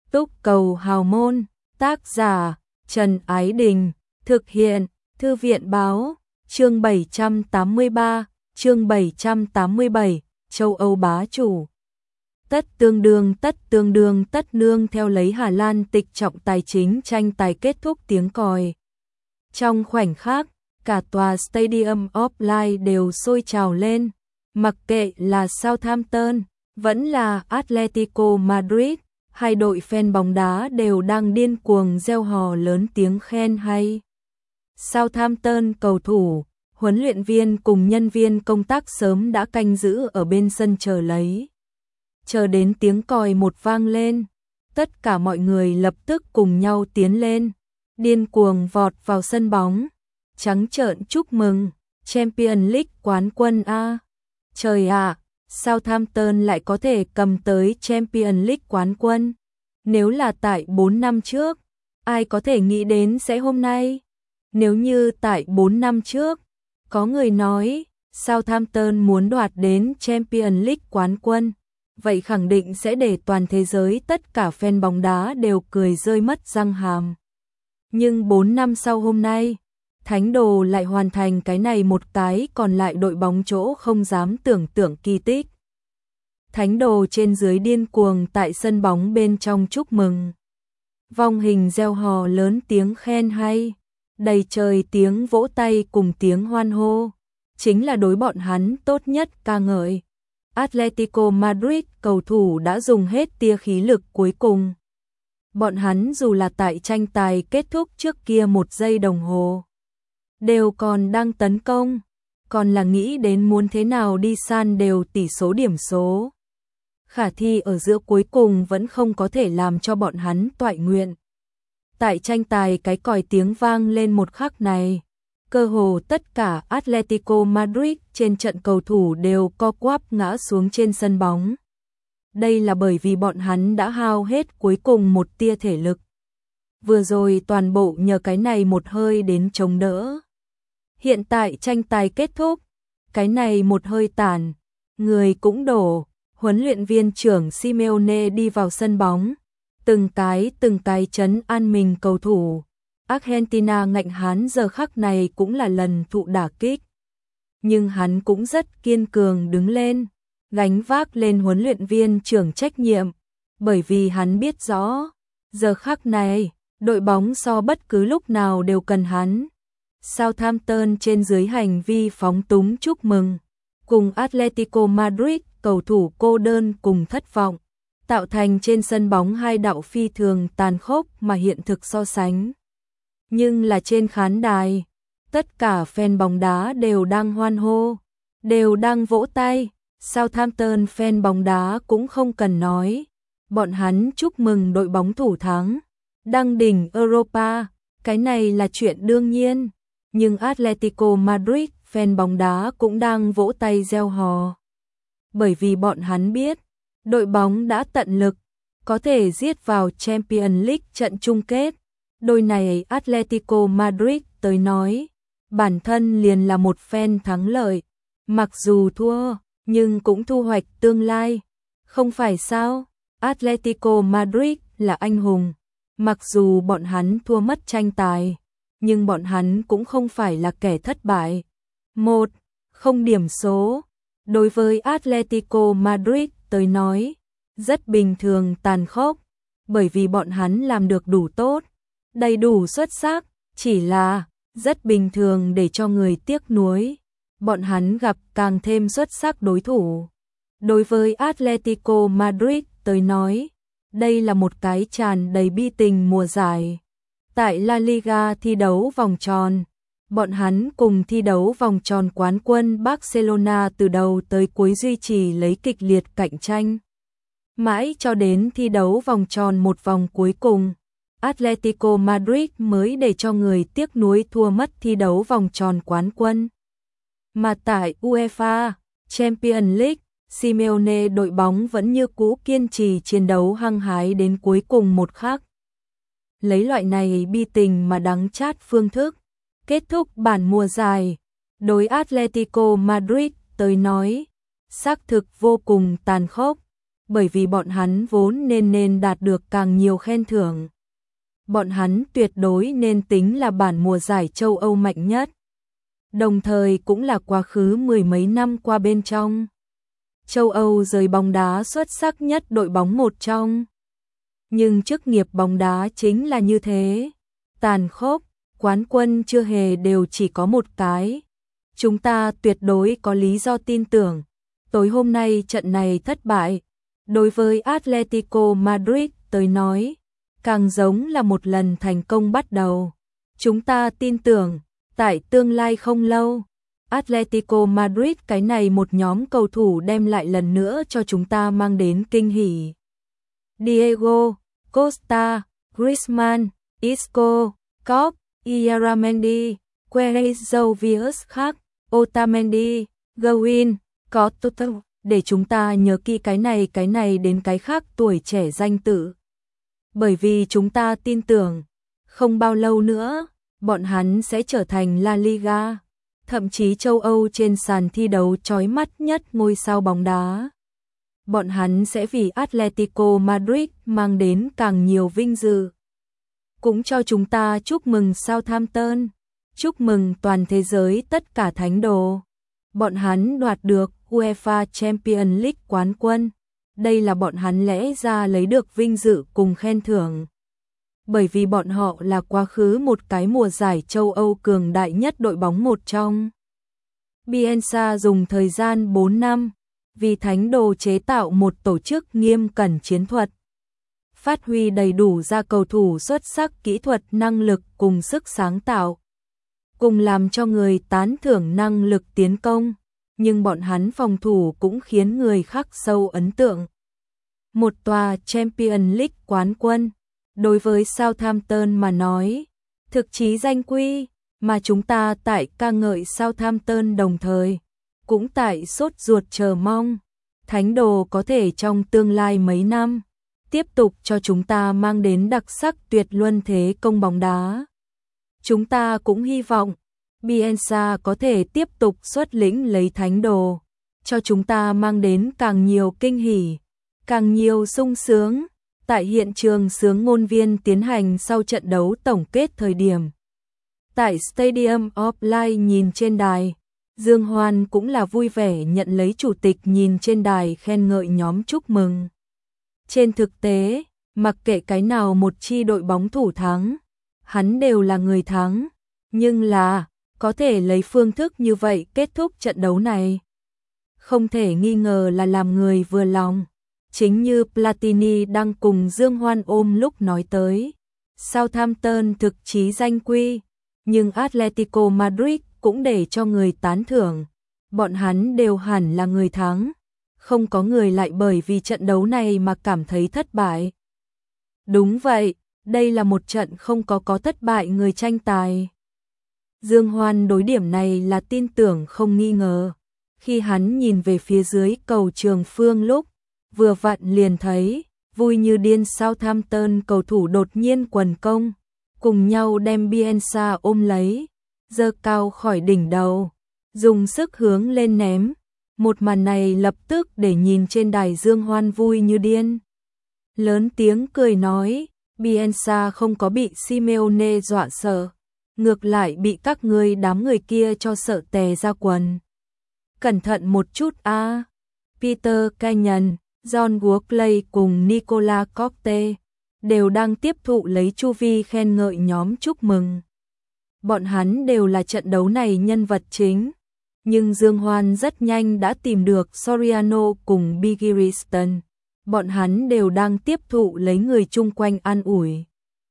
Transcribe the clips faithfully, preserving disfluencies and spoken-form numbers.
Túc cầu hào môn, tác giả Trần Ái Đình, thực hiện Thư viện Báo, chương bảy trăm tám mươi ba, chương bảy trăm tám mươi bảy, châu Âu bá chủ. Tất tương đương tất tương đương tất nương theo lấy Hà Lan tịch trọng tài chính tranh tài kết thúc tiếng còi. Trong khoảnh khắc, cả tòa Stadium of Light đều sôi trào lên, mặc kệ là Southampton, vẫn là Atletico Madrid, hai đội fan bóng đá đều đang điên cuồng reo hò lớn tiếng khen hay. Southampton cầu thủ, huấn luyện viên cùng nhân viên công tác sớm đã canh giữ ở bên sân chờ lấy. Chờ đến tiếng còi một vang lên, tất cả mọi người lập tức cùng nhau tiến lên, điên cuồng vọt vào sân bóng, trắng trợn chúc mừng, Champions League quán quân a. Trời ạ, à, Southampton lại có thể cầm tới Champions League quán quân. Nếu là tại bốn năm trước, ai có thể nghĩ đến sẽ hôm nay? Nếu như tại bốn năm trước, có người nói Southampton muốn đoạt đến Champions League quán quân, vậy khẳng định sẽ để toàn thế giới tất cả fan bóng đá đều cười rơi mất răng hàm. Nhưng bốn năm sau hôm nay, Thánh Đồ lại hoàn thành cái này một cái còn lại đội bóng chỗ không dám tưởng tượng kỳ tích. Thánh Đồ trên dưới điên cuồng tại sân bóng bên trong chúc mừng. Vong hình reo hò lớn tiếng khen hay, đầy trời tiếng vỗ tay cùng tiếng hoan hô, chính là đối bọn hắn tốt nhất ca ngợi. Atletico Madrid cầu thủ đã dùng hết tia khí lực cuối cùng. Bọn hắn dù là tại tranh tài kết thúc trước kia một giây đồng hồ, đều còn đang tấn công, còn là nghĩ đến muốn thế nào đi san đều tỷ số điểm số. Khả thi ở giữa cuối cùng vẫn không có thể làm cho bọn hắn toại nguyện. Tại tranh tài cái còi tiếng vang lên một khắc này, cơ hồ tất cả Atletico Madrid trên trận cầu thủ đều co quắp ngã xuống trên sân bóng. Đây là bởi vì bọn hắn đã hao hết cuối cùng một tia thể lực. Vừa rồi toàn bộ nhờ cái này một hơi đến chống đỡ. Hiện tại tranh tài kết thúc, cái này một hơi tàn, người cũng đổ, huấn luyện viên trưởng Simeone đi vào sân bóng, từng cái từng cái trấn an mình cầu thủ. Argentina ngạnh hán giờ khắc này cũng là lần thụ đả kích. Nhưng hắn cũng rất kiên cường đứng lên, gánh vác lên huấn luyện viên trưởng trách nhiệm, bởi vì hắn biết rõ, giờ khắc này, đội bóng so bất cứ lúc nào đều cần hắn. Southampton trên dưới hành vi phóng túng chúc mừng, cùng Atletico Madrid cầu thủ cô đơn cùng thất vọng, tạo thành trên sân bóng hai đạo phi thường tàn khốc mà hiện thực so sánh. Nhưng là trên khán đài, tất cả fan bóng đá đều đang hoan hô, đều đang vỗ tay. Southampton fan bóng đá cũng không cần nói, bọn hắn chúc mừng đội bóng thủ thắng, đăng đỉnh Europa, cái này là chuyện đương nhiên. Nhưng Atletico Madrid fan bóng đá cũng đang vỗ tay reo hò, bởi vì bọn hắn biết, đội bóng đã tận lực, có thể giết vào Champions League trận chung kết. Đôi này Atletico Madrid tới nói, bản thân liền là một fan thắng lợi, mặc dù thua, nhưng cũng thu hoạch tương lai, không phải sao? Atletico Madrid là anh hùng, mặc dù bọn hắn thua mất tranh tài, nhưng bọn hắn cũng không phải là kẻ thất bại. Một, không điểm số, đối với Atletico Madrid tới nói, rất bình thường tàn khốc, bởi vì bọn hắn làm được đủ tốt, đầy đủ xuất sắc, chỉ là rất bình thường để cho người tiếc nuối. Bọn hắn gặp càng thêm xuất sắc đối thủ. Đối với Atletico Madrid tới nói, đây là một cái tràn đầy bi tình mùa giải. Tại La Liga thi đấu vòng tròn, bọn hắn cùng thi đấu vòng tròn quán quân Barcelona từ đầu tới cuối duy trì lấy kịch liệt cạnh tranh. Mãi cho đến thi đấu vòng tròn một vòng cuối cùng, Atletico Madrid mới để cho người tiếc nuối thua mất thi đấu vòng tròn quán quân. Mà tại UEFA Champions League, Simeone đội bóng vẫn như cũ kiên trì chiến đấu hăng hái đến cuối cùng một khắc. Lấy loại này bi tình mà đắng chát phương thức, kết thúc bản mùa giải, đối Atletico Madrid tới nói, xác thực vô cùng tàn khốc, bởi vì bọn hắn vốn nên nên đạt được càng nhiều khen thưởng. Bọn hắn tuyệt đối nên tính là bản mùa giải châu Âu mạnh nhất. Đồng thời cũng là quá khứ mười mấy năm qua bên trong châu Âu giới bóng đá xuất sắc nhất đội bóng một trong. Nhưng chức nghiệp bóng đá chính là như thế. Tàn khốc, quán quân chưa hề đều chỉ có một cái. Chúng ta tuyệt đối có lý do tin tưởng. Tối hôm nay trận này thất bại. Đối với Atletico Madrid tới nói, càng giống là một lần thành công bắt đầu. Chúng ta tin tưởng, tại tương lai không lâu, Atletico Madrid cái này một nhóm cầu thủ đem lại lần nữa cho chúng ta mang đến kinh hỉ. Diego Costa, Griezmann, Isco, Cobb, Iaramendi, Queiroz khác, Otamendi, Gawin, có Toto, để chúng ta nhớ kỹ cái này cái này đến cái khác tuổi trẻ danh tự. Bởi vì chúng ta tin tưởng, không bao lâu nữa, bọn hắn sẽ trở thành La Liga, thậm chí châu Âu trên sàn thi đấu chói mắt nhất ngôi sao bóng đá. Bọn hắn sẽ vì Atletico Madrid mang đến càng nhiều vinh dự. Cũng cho chúng ta chúc mừng Southampton, chúc mừng toàn thế giới tất cả thánh đồ. Bọn hắn đoạt được UEFA Champions League quán quân. Đây là bọn hắn lẽ ra lấy được vinh dự cùng khen thưởng. Bởi vì bọn họ là quá khứ một cái mùa giải châu Âu cường đại nhất đội bóng một trong. Bielsa dùng thời gian bốn năm vì thánh đồ chế tạo một tổ chức nghiêm cẩn chiến thuật. Phát huy đầy đủ ra cầu thủ xuất sắc kỹ thuật năng lực cùng sức sáng tạo. Cùng làm cho người tán thưởng năng lực tiến công. Nhưng bọn hắn phòng thủ cũng khiến người khắc sâu ấn tượng. Một tòa Champions League quán quân, đối với Southampton mà nói, thực chí danh quy, mà chúng ta tại ca ngợi Southampton đồng thời, cũng tại sốt ruột chờ mong, thánh đồ có thể trong tương lai mấy năm, tiếp tục cho chúng ta mang đến đặc sắc tuyệt luân thế công bóng đá. Chúng ta cũng hy vọng, Bielsa có thể tiếp tục xuất lĩnh lấy thánh đồ, cho chúng ta mang đến càng nhiều kinh hỉ, càng nhiều sung sướng. Tại hiện trường sướng ngôn viên tiến hành sau trận đấu tổng kết thời điểm. Tại Stadium of Light nhìn trên đài, Dương Hoan cũng là vui vẻ nhận lấy chủ tịch nhìn trên đài khen ngợi nhóm chúc mừng. Trên thực tế, mặc kệ cái nào một chi đội bóng thủ thắng, hắn đều là người thắng, nhưng là có thể lấy phương thức như vậy kết thúc trận đấu này. Không thể nghi ngờ là làm người vừa lòng. Chính như Platini đang cùng Dương Hoan ôm lúc nói tới, Southampton thực chí danh quy, nhưng Atletico Madrid cũng để cho người tán thưởng, bọn hắn đều hẳn là người thắng, không có người lại bởi vì trận đấu này mà cảm thấy thất bại. Đúng vậy, đây là một trận không có có thất bại người tranh tài. Dương Hoan đối điểm này là tin tưởng không nghi ngờ, khi hắn nhìn về phía dưới cầu Trường Phương lúc vừa vặn liền thấy, vui như điên Southampton cầu thủ đột nhiên quần công, cùng nhau đem Bielsa ôm lấy, giơ cao khỏi đỉnh đầu, dùng sức hướng lên ném. Một màn này lập tức để nhìn trên đài Dương Hoan vui như điên. Lớn tiếng cười nói, Bielsa không có bị Simeone dọa sợ, ngược lại bị các ngươi đám người kia cho sợ tè ra quần. Cẩn thận một chút a. À. Peter Kenyon, John Workley cùng Nicola Coste đều đang tiếp thụ lấy chu vi khen ngợi nhóm chúc mừng. Bọn hắn đều là trận đấu này nhân vật chính, nhưng Dương Hoan rất nhanh đã tìm được Soriano cùng Bigiriston. Bọn hắn đều đang tiếp thụ lấy người chung quanh an ủi.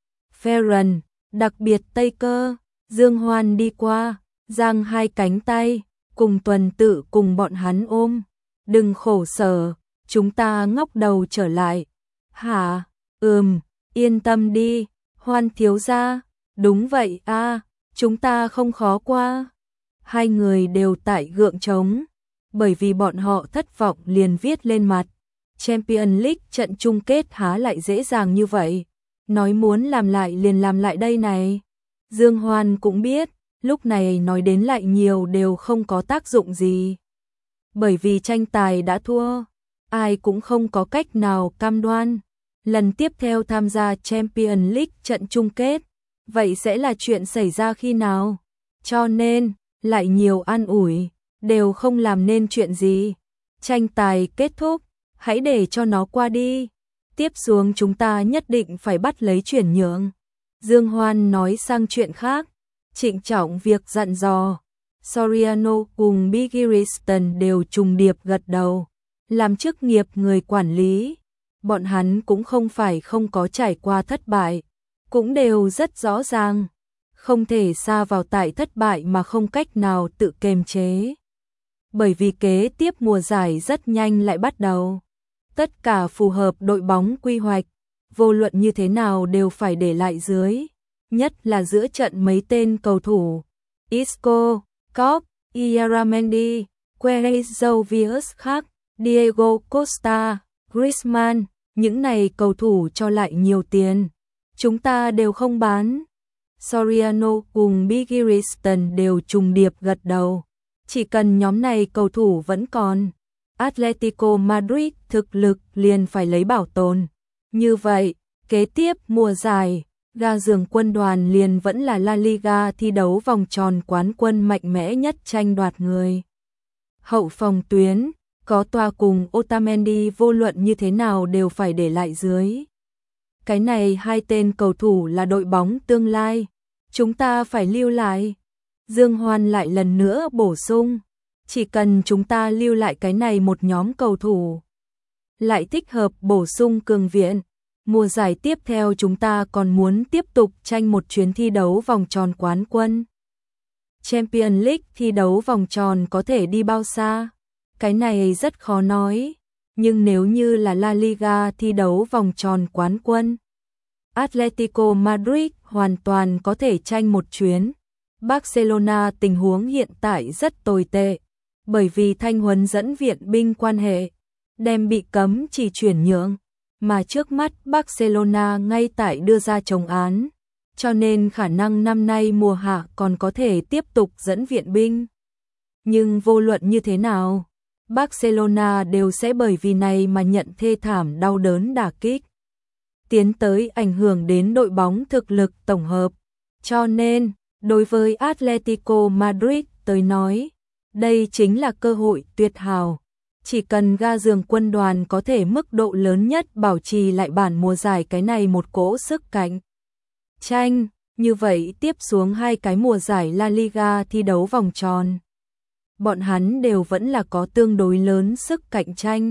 Ferran, đặc biệt Tây Cơ, Dương Hoan đi qua, giang hai cánh tay, cùng Tuần Tự cùng bọn hắn ôm. Đừng khổ sở. Chúng ta ngóc đầu trở lại. Hả? Ừm, yên tâm đi, Hoan thiếu gia. Đúng vậy a, à, chúng ta không khó qua. Hai người đều tại gượng trống, bởi vì bọn họ thất vọng liền viết lên mặt. Champions League trận chung kết há lại dễ dàng như vậy. Nói muốn làm lại liền làm lại đây này. Dương Hoan cũng biết, lúc này nói đến lại nhiều đều không có tác dụng gì. Bởi vì tranh tài đã thua. ai cũng không có cách nào cam đoan lần tiếp theo tham gia Champions League trận chung kết, vậy sẽ là chuyện xảy ra khi nào? Cho nên, lại nhiều an ủi, đều không làm nên chuyện gì. Tranh tài kết thúc, hãy để cho nó qua đi. Tiếp xuống chúng ta nhất định phải bắt lấy chuyển nhượng. Dương Hoan nói sang chuyện khác, trịnh trọng việc dặn dò. Soriano cùng Bigiriston đều trùng điệp gật đầu. Làm chức nghiệp người quản lý, bọn hắn cũng không phải không có trải qua thất bại, cũng đều rất rõ ràng, không thể sa vào tại thất bại mà không cách nào tự kiềm chế. Bởi vì kế tiếp mùa giải rất nhanh lại bắt đầu. Tất cả phù hợp đội bóng quy hoạch, vô luận như thế nào đều phải để lại dưới, nhất là giữa trận mấy tên cầu thủ Isco, Cobb, Iaramendi, Queiroz khác, Diego Costa, Griezmann, những này cầu thủ cho lại nhiều tiền, chúng ta đều không bán. Soriano cùng Bigiriston đều trùng điệp gật đầu, chỉ cần nhóm này cầu thủ vẫn còn, Atletico Madrid thực lực liền phải lấy bảo tồn. Như vậy, kế tiếp mùa giải, ga giường quân đoàn liền vẫn là La Liga thi đấu vòng tròn quán quân mạnh mẽ nhất tranh đoạt người. Hậu phòng tuyến, có Toa cùng Otamendi vô luận như thế nào đều phải để lại dưới. Cái này hai tên cầu thủ là đội bóng tương lai, chúng ta phải lưu lại. Dương Hoan lại lần nữa bổ sung, chỉ cần chúng ta lưu lại cái này một nhóm cầu thủ, lại thích hợp bổ sung cường viện. Mùa giải tiếp theo chúng ta còn muốn tiếp tục tranh một chuyến thi đấu vòng tròn quán quân. Champions League thi đấu vòng tròn có thể đi bao xa? Cái này rất khó nói, nhưng nếu như là La Liga thi đấu vòng tròn quán quân, Atletico Madrid hoàn toàn có thể tranh một chuyến. Barcelona tình huống hiện tại rất tồi tệ, bởi vì thanh huấn dẫn viện binh quan hệ, đem bị cấm chỉ chuyển nhượng, mà trước mắt Barcelona ngay tại đưa ra chống án, cho nên khả năng năm nay mùa hạ còn có thể tiếp tục dẫn viện binh. Nhưng vô luận như thế nào, Barcelona đều sẽ bởi vì này mà nhận thê thảm đau đớn đả kích, tiến tới ảnh hưởng đến đội bóng thực lực tổng hợp. Cho nên, đối với Atletico Madrid tới nói, đây chính là cơ hội tuyệt hảo. Chỉ cần ga giường quân đoàn có thể mức độ lớn nhất bảo trì lại bản mùa giải cái này một cỗ sức cạnh tranh, như vậy tiếp xuống hai cái mùa giải La Liga thi đấu vòng tròn, bọn hắn đều vẫn là có tương đối lớn sức cạnh tranh.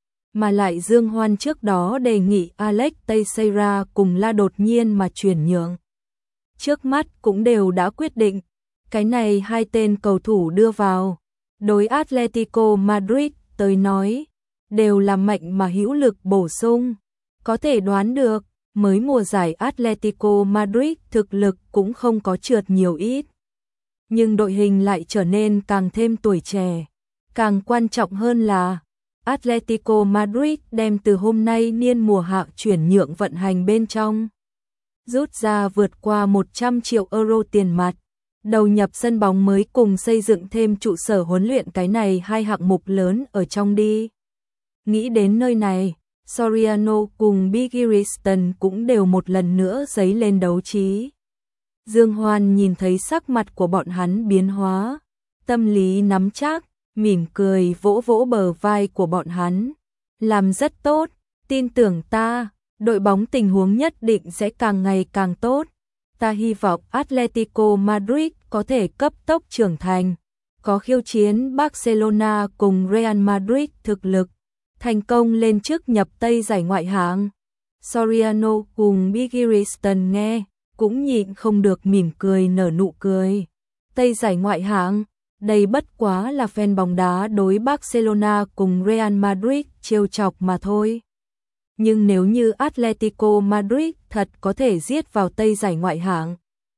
Mà lại Dương Hoan trước đó đề nghị Alex Teixeira cùng La đột nhiên mà chuyển nhượng. Trước mắt cũng đều đã quyết định, cái này hai tên cầu thủ đưa vào, đối Atletico Madrid tới nói, đều là mạnh mà hữu lực bổ sung. Có thể đoán được, mới mùa giải Atletico Madrid thực lực cũng không có trượt nhiều ít. Nhưng đội hình lại trở nên càng thêm tuổi trẻ. Càng quan trọng hơn là, Atletico Madrid đem từ hôm nay niên mùa hạ chuyển nhượng vận hành bên trong, rút ra vượt qua một trăm triệu euro tiền mặt, đầu nhập sân bóng mới cùng xây dựng thêm trụ sở huấn luyện, cái này hai hạng mục lớn ở trong đi. Nghĩ đến nơi này, Soriano cùng Bigiriston cũng đều một lần nữa dấy lên đấu trí. Dương Hoan nhìn thấy sắc mặt của bọn hắn biến hóa, tâm lý nắm chắc, mỉm cười vỗ vỗ bờ vai của bọn hắn. Làm rất tốt, tin tưởng ta, đội bóng tình huống nhất định sẽ càng ngày càng tốt. Ta hy vọng Atletico Madrid có thể cấp tốc trưởng thành, có khiêu chiến Barcelona cùng Real Madrid thực lực, thành công lên trước nhập Tây giải ngoại hạng. Soriano cùng Bigiriston nghe, cũng nhịn không được mỉm cười nở nụ cười. Tây giải ngoại hạng, đây bất quá là fan bóng đá đối Barcelona cùng Real Madrid trêu chọc mà thôi. Nhưng nếu như Atletico Madrid thật có thể giết vào Tây giải ngoại hạng,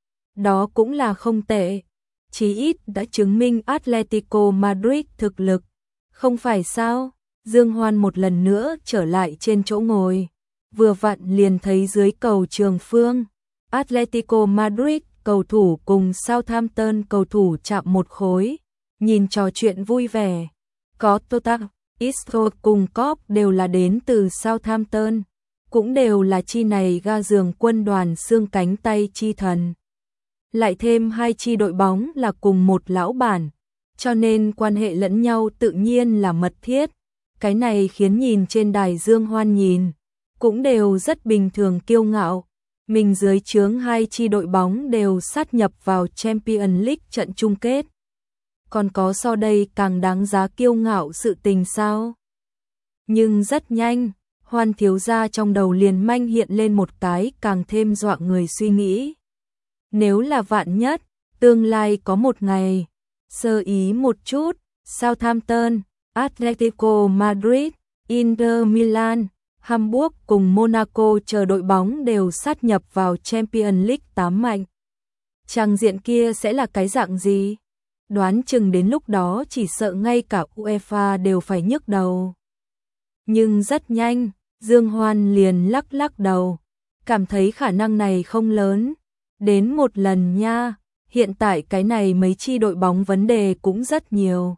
đó cũng là không tệ. Chí ít đã chứng minh Atletico Madrid thực lực, không phải sao? Dương Hoan một lần nữa trở lại trên chỗ ngồi, vừa vặn liền thấy dưới cầu trường phương, Atletico Madrid cầu thủ cùng Southampton cầu thủ chạm một khối, nhìn trò chuyện vui vẻ. Có Tota, Isco cùng Cop đều là đến từ Southampton, cũng đều là chi này ga giường quân đoàn xương cánh tay chi thần. Lại thêm hai chi đội bóng là cùng một lão bản, cho nên quan hệ lẫn nhau tự nhiên là mật thiết. Cái này khiến nhìn trên đài Dương Hoan nhìn, cũng đều rất bình thường kiêu ngạo. Mình dưới trướng hai chi đội bóng đều sát nhập vào Champions League trận chung kết. Còn có so đây càng đáng giá kiêu ngạo sự tình sao? Nhưng rất nhanh, Hoan thiếu gia trong đầu liền manh hiện lên một cái càng thêm dọa người suy nghĩ. Nếu là vạn nhất, tương lai có một ngày, sơ ý một chút, Southampton, Atletico Madrid, Inter Milan, Hamburg cùng Monaco chờ đội bóng đều sát nhập vào Champions League tám mạnh. Trang diện kia sẽ là cái dạng gì? Đoán chừng đến lúc đó chỉ sợ ngay cả UEFA đều phải nhức đầu. Nhưng rất nhanh, Dương Hoan liền lắc lắc đầu, cảm thấy khả năng này không lớn. Đến một lần nha, hiện tại cái này mấy chi đội bóng vấn đề cũng rất nhiều.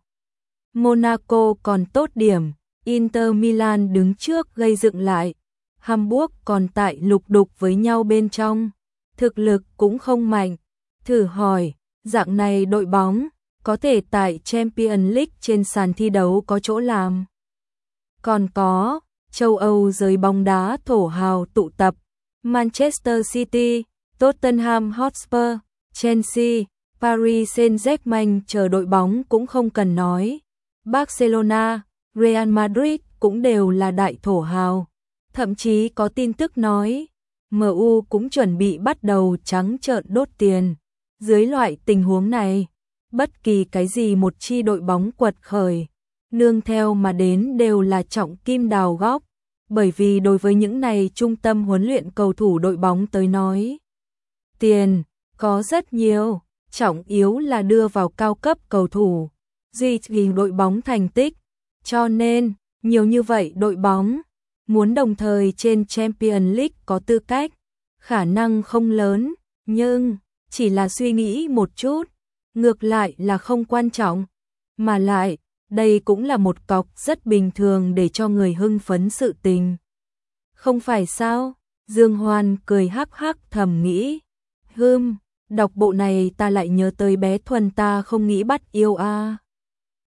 Monaco còn tốt điểm, Inter Milan đứng trước gây dựng lại, Hamburg còn tại lục đục với nhau bên trong, thực lực cũng không mạnh. Thử hỏi, dạng này đội bóng có thể tại Champions League trên sàn thi đấu có chỗ làm. Còn có, châu Âu giới bóng đá thổ hào tụ tập, Manchester City, Tottenham Hotspur, Chelsea, Paris Saint-Germain chờ đội bóng cũng không cần nói. Barcelona, Real Madrid cũng đều là đại thổ hào. Thậm chí có tin tức nói, em u cũng chuẩn bị bắt đầu trắng trợn đốt tiền. Dưới loại tình huống này, bất kỳ cái gì một chi đội bóng quật khởi, nương theo mà đến đều là trọng kim đào góp. Bởi vì đối với những này trung tâm huấn luyện cầu thủ đội bóng tới nói, tiền có rất nhiều, trọng yếu là đưa vào cao cấp cầu thủ, duy trì đội bóng thành tích. Cho nên, nhiều như vậy đội bóng muốn đồng thời trên Champions League có tư cách, khả năng không lớn, nhưng chỉ là suy nghĩ một chút, ngược lại là không quan trọng. Mà lại, đây cũng là một cọc rất bình thường để cho người hưng phấn sự tình. Không phải sao? Dương Hoan cười hắc hắc thầm nghĩ. Hừm, đọc bộ này ta lại nhớ tới bé Thuần ta không nghĩ bắt yêu a. À.